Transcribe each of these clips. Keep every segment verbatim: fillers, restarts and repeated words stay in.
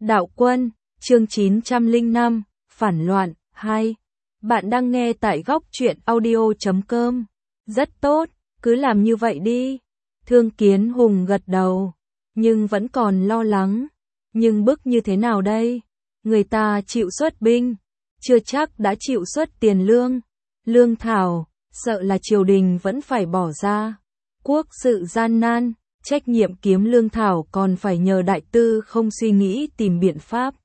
Đạo Quân, chương chín trăm lẻ năm, Phản loạn, hai. Bạn đang nghe tại góc truyện audio chấm com. Rất tốt, cứ làm như vậy đi. Thương Kiến Hùng gật đầu, nhưng vẫn còn lo lắng. Nhưng bức như thế nào đây? Người ta chịu xuất binh, chưa chắc đã chịu xuất tiền lương. Lương thảo, sợ là triều đình vẫn phải bỏ ra. Quốc sự gian nan, trách nhiệm kiếm lương thảo còn phải nhờ đại tư không suy nghĩ tìm biện pháp.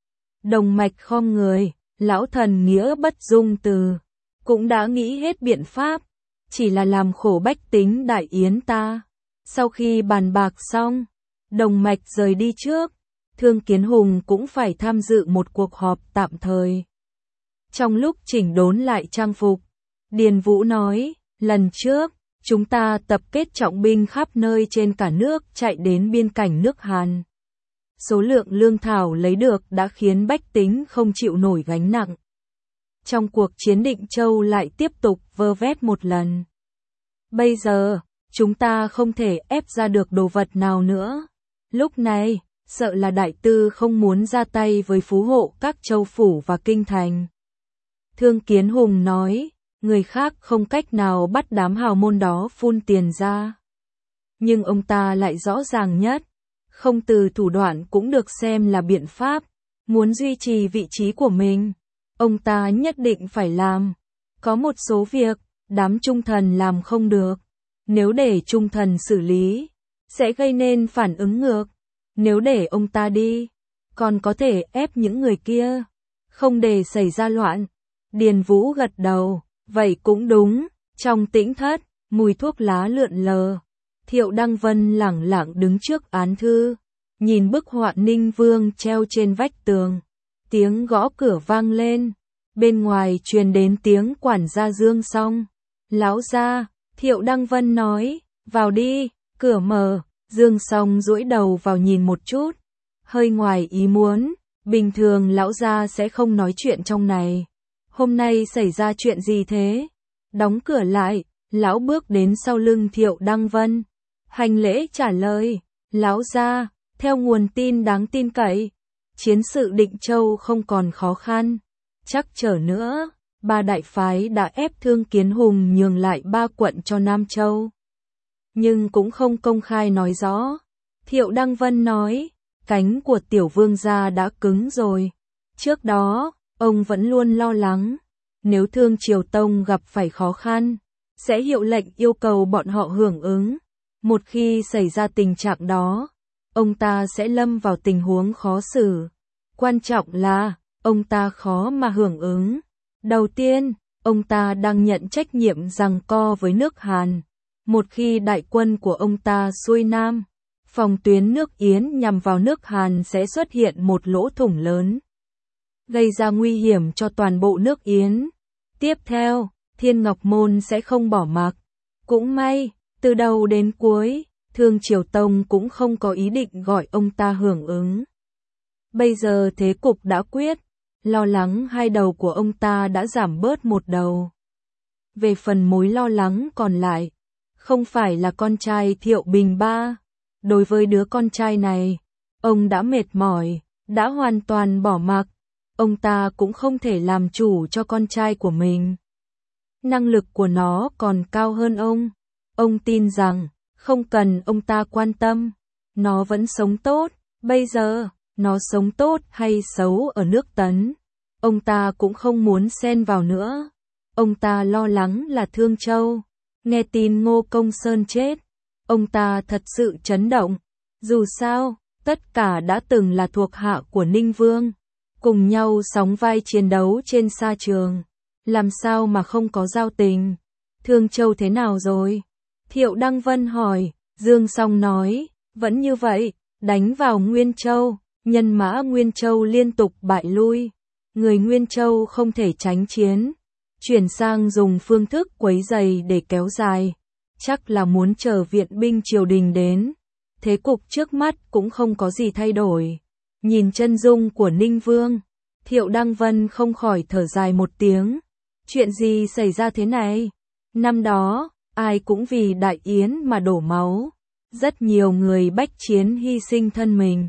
Đồng Mạch khom người, lão thần nghĩa bất dung từ, cũng đã nghĩ hết biện pháp, chỉ là làm khổ bách tính đại yến ta. Sau khi bàn bạc xong, Đồng Mạch rời đi trước, Thương Kiến Hùng cũng phải tham dự một cuộc họp tạm thời. Trong lúc chỉnh đốn lại trang phục, Điền Vũ nói, lần trước, chúng ta tập kết trọng binh khắp nơi trên cả nước chạy đến biên cảnh nước Hàn. Số lượng lương thảo lấy được đã khiến bách tính không chịu nổi gánh nặng. Trong cuộc chiến Định Châu lại tiếp tục vơ vét một lần. Bây giờ, chúng ta không thể ép ra được đồ vật nào nữa. Lúc này, sợ là đại tư không muốn ra tay với phú hộ các châu phủ và kinh thành. Thương Kiến Hùng nói, người khác không cách nào bắt đám hào môn đó phun tiền ra. Nhưng ông ta lại rõ ràng nhất, không từ thủ đoạn cũng được xem là biện pháp, muốn duy trì vị trí của mình. Ông ta nhất định phải làm. Có một số việc, đám trung thần làm không được. Nếu để trung thần xử lý, sẽ gây nên phản ứng ngược. Nếu để ông ta đi, còn có thể ép những người kia, không để xảy ra loạn. Điền Vũ gật đầu, vậy cũng đúng. Trong tĩnh thất, mùi thuốc lá lượn lờ. Thiệu Đăng Vân lẳng lặng đứng trước án thư, nhìn bức họa Ninh Vương treo trên vách tường. Tiếng gõ cửa vang lên, bên ngoài truyền đến tiếng quản gia Dương Song. Lão gia, Thiệu Đăng Vân nói, vào đi. Cửa mở, Dương Song duỗi đầu vào nhìn một chút, hơi ngoài ý muốn. Bình thường lão gia sẽ không nói chuyện trong này. Hôm nay xảy ra chuyện gì thế? Đóng cửa lại, lão bước đến sau lưng Thiệu Đăng Vân, hành lễ trả lời, lão gia, theo nguồn tin đáng tin cậy, chiến sự Định Châu không còn khó khăn, chắc trở nữa, ba đại phái đã ép Thương Kiến Hùng nhường lại ba quận cho Nam Châu. Nhưng cũng không công khai nói rõ. Thiệu Đăng Vân nói, cánh của tiểu vương gia đã cứng rồi. Trước đó, ông vẫn luôn lo lắng, nếu Thương Triều Tông gặp phải khó khăn, sẽ hiệu lệnh yêu cầu bọn họ hưởng ứng. Một khi xảy ra tình trạng đó, ông ta sẽ lâm vào tình huống khó xử. Quan trọng là, ông ta khó mà hưởng ứng. Đầu tiên, ông ta đang nhận trách nhiệm giằng co với nước Hàn. Một khi đại quân của ông ta xuôi Nam, phòng tuyến nước Yến nhằm vào nước Hàn sẽ xuất hiện một lỗ thủng lớn, gây ra nguy hiểm cho toàn bộ nước Yến. Tiếp theo, Thiên Ngọc Môn sẽ không bỏ mặc. Cũng may, từ đầu đến cuối, Thương Triều Tông cũng không có ý định gọi ông ta hưởng ứng. Bây giờ thế cục đã quyết, lo lắng hai đầu của ông ta đã giảm bớt một đầu. Về phần mối lo lắng còn lại, không phải là con trai Thiệu Bình Ba. Đối với đứa con trai này, ông đã mệt mỏi, đã hoàn toàn bỏ mặc. Ông ta cũng không thể làm chủ cho con trai của mình. Năng lực của nó còn cao hơn ông. Ông tin rằng, không cần ông ta quan tâm, nó vẫn sống tốt. Bây giờ, nó sống tốt hay xấu ở nước Tấn, ông ta cũng không muốn xen vào nữa. Ông ta lo lắng là Thương Châu. Nghe tin Ngô Công Sơn chết, ông ta thật sự chấn động. Dù sao, tất cả đã từng là thuộc hạ của Ninh Vương, cùng nhau sóng vai chiến đấu trên sa trường. Làm sao mà không có giao tình? Thương Châu thế nào rồi? Thiệu Đăng Vân hỏi. Dương Song nói, vẫn như vậy, đánh vào Nguyên Châu, nhân mã Nguyên Châu liên tục bại lui. Người Nguyên Châu không thể tránh chiến, chuyển sang dùng phương thức quấy rầy để kéo dài. Chắc là muốn chờ viện binh triều đình đến. Thế cục trước mắt cũng không có gì thay đổi. Nhìn chân dung của Ninh Vương, Thiệu Đăng Vân không khỏi thở dài một tiếng. Chuyện gì xảy ra thế này? Năm đó, ai cũng vì Đại Yến mà đổ máu. Rất nhiều người bách chiến hy sinh thân mình.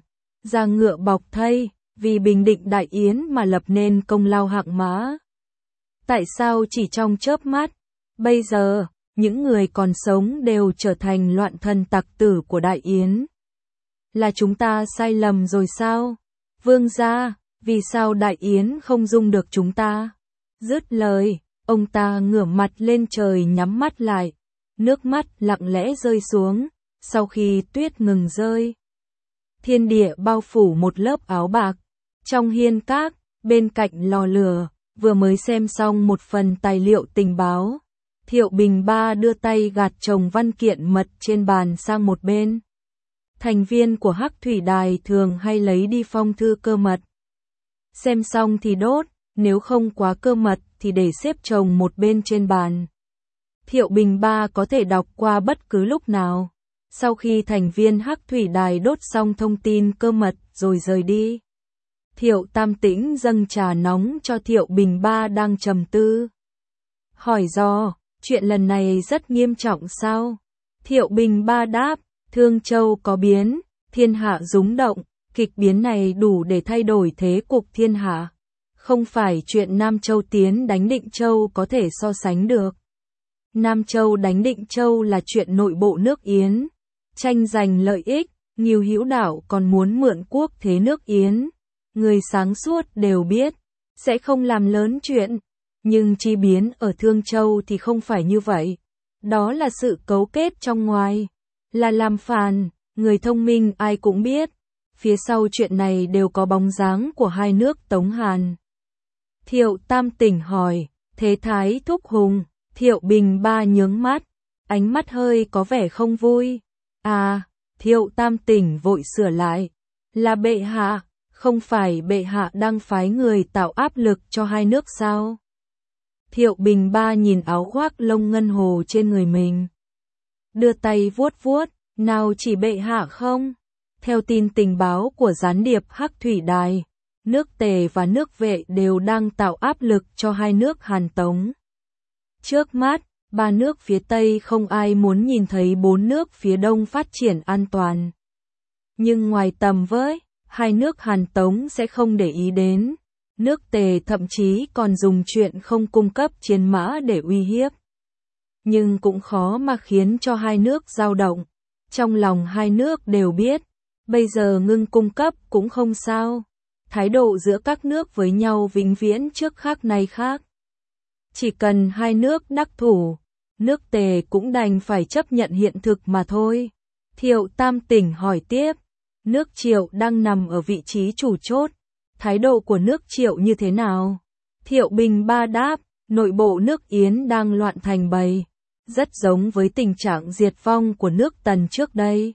ra ngựa bọc thây, vì bình định đại yến mà lập nên công lao hạng mã. Tại sao chỉ trong chớp mắt, bây giờ, những người còn sống đều trở thành loạn thần tặc tử của đại yến? Là chúng ta sai lầm rồi sao? Vương gia, vì sao đại yến không dung được chúng ta? Dứt lời, ông ta ngửa mặt lên trời nhắm mắt lại, nước mắt lặng lẽ rơi xuống, sau khi tuyết ngừng rơi. Thiên địa bao phủ một lớp áo bạc, trong hiên các, bên cạnh lò lửa, vừa mới xem xong một phần tài liệu tình báo. Thiệu Bình Ba đưa tay gạt chồng văn kiện mật trên bàn sang một bên. Thành viên của Hắc Thủy Đài thường hay lấy đi phong thư cơ mật. Xem xong thì đốt, nếu không quá cơ mật thì để xếp chồng một bên trên bàn. Thiệu Bình Ba có thể đọc qua bất cứ lúc nào. Sau khi thành viên Hắc Thủy Đài đốt xong thông tin cơ mật rồi rời đi, Thiệu Tam Tĩnh dâng trà nóng cho Thiệu Bình Ba đang trầm tư. Hỏi do, chuyện lần này rất nghiêm trọng sao? Thiệu Bình Ba đáp, Thương Châu có biến, thiên hạ rúng động, kịch biến này đủ để thay đổi thế cục thiên hạ. Không phải chuyện Nam Châu tiến đánh Định Châu có thể so sánh được. Nam Châu đánh Định Châu là chuyện nội bộ nước Yến, tranh giành lợi ích, Ngưu Hữu Đạo còn muốn mượn quốc thế nước Yến. Người sáng suốt đều biết, sẽ không làm lớn chuyện, nhưng chi biến ở Thương Châu thì không phải như vậy. Đó là sự cấu kết trong ngoài, là làm phản, người thông minh ai cũng biết. Phía sau chuyện này đều có bóng dáng của hai nước Tống Hàn. Thiệu Tam Tỉnh hỏi, thế Thái Thúc Hùng? Thiệu Bình Ba nhướng mắt, ánh mắt hơi có vẻ không vui. À, Thiệu Tam Tỉnh vội sửa lại, là bệ hạ, không phải bệ hạ đang phái người tạo áp lực cho hai nước sao? Thiệu Bình Ba nhìn áo khoác lông ngân hồ trên người mình, đưa tay vuốt vuốt, nào chỉ bệ hạ không? Theo tin tình báo của gián điệp Hắc Thủy Đài, nước Tề và nước Vệ đều đang tạo áp lực cho hai nước Hàn Tống. Trước mắt, ba nước phía Tây không ai muốn nhìn thấy bốn nước phía Đông phát triển an toàn. Nhưng ngoài tầm với, hai nước Hàn Tống sẽ không để ý đến. Nước Tề thậm chí còn dùng chuyện không cung cấp chiến mã để uy hiếp. Nhưng cũng khó mà khiến cho hai nước dao động. Trong lòng hai nước đều biết, bây giờ ngưng cung cấp cũng không sao. Thái độ giữa các nước với nhau vĩnh viễn trước khác nay khác. Chỉ cần hai nước đắc thủ, nước Tề cũng đành phải chấp nhận hiện thực mà thôi. Thiệu Tam Tỉnh hỏi tiếp, nước Triệu đang nằm ở vị trí chủ chốt, thái độ của nước Triệu như thế nào? Thiệu Bình Ba đáp, nội bộ nước Yến đang loạn thành bầy, rất giống với tình trạng diệt vong của nước Tần trước đây.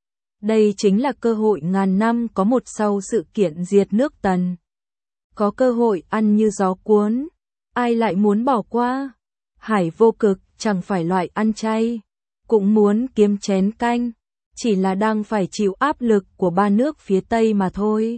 Đây chính là cơ hội ngàn năm có một sau sự kiện diệt nước Tần. Có cơ hội ăn như gió cuốn, ai lại muốn bỏ qua? Hải Vô Cực chẳng phải loại ăn chay, cũng muốn kiếm chén canh, chỉ là đang phải chịu áp lực của ba nước phía Tây mà thôi.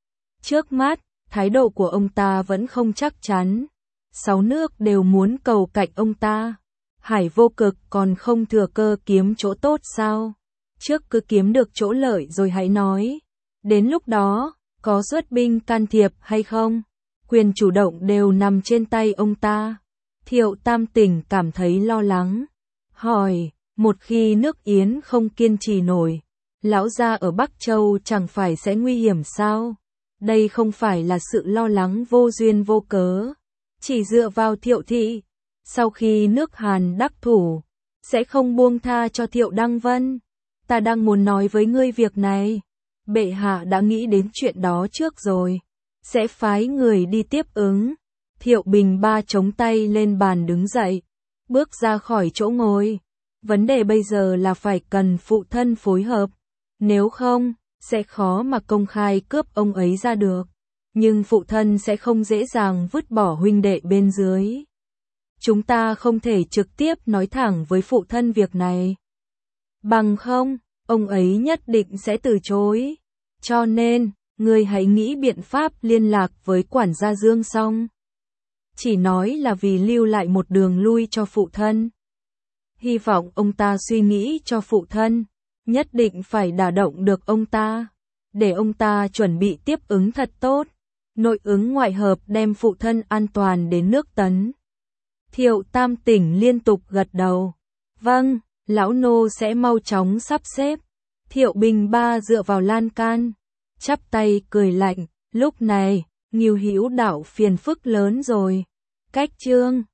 Trước mắt, thái độ của ông ta vẫn không chắc chắn. Sáu nước đều muốn cầu cạnh ông ta. Hải Vô Cực còn không thừa cơ kiếm chỗ tốt sao? Trước cứ kiếm được chỗ lợi rồi hãy nói. Đến lúc đó, có xuất binh can thiệp hay không? Quyền chủ động đều nằm trên tay ông ta. Thiệu Tam Tỉnh cảm thấy lo lắng. Hỏi, một khi nước Yến không kiên trì nổi, lão gia ở Bắc Châu chẳng phải sẽ nguy hiểm sao? Đây không phải là sự lo lắng vô duyên vô cớ. Chỉ dựa vào Thiệu thị, sau khi nước Hàn đắc thủ, sẽ không buông tha cho Thiệu Đăng Vân. Ta đang muốn nói với ngươi việc này. Bệ hạ đã nghĩ đến chuyện đó trước rồi, sẽ phái người đi tiếp ứng. Thiệu Bình Ba chống tay lên bàn đứng dậy, bước ra khỏi chỗ ngồi. Vấn đề bây giờ là phải cần phụ thân phối hợp, nếu không, sẽ khó mà công khai cướp ông ấy ra được. Nhưng phụ thân sẽ không dễ dàng vứt bỏ huynh đệ bên dưới. Chúng ta không thể trực tiếp nói thẳng với phụ thân việc này. Bằng không, ông ấy nhất định sẽ từ chối. Cho nên, ngươi hãy nghĩ biện pháp liên lạc với quản gia Dương xong. Chỉ nói là vì lưu lại một đường lui cho phụ thân. Hy vọng ông ta suy nghĩ cho phụ thân, nhất định phải đả động được ông ta. để ông ta chuẩn bị tiếp ứng thật tốt. Nội ứng ngoại hợp đem phụ thân an toàn đến nước Tấn. Thiệu Tam Tỉnh liên tục gật đầu. Vâng, lão nô sẽ mau chóng sắp xếp. Thiệu Bình Ba dựa vào lan can, chắp tay cười lạnh, lúc này, Ngưu Hữu Đạo phiền phức lớn rồi. Cách Trương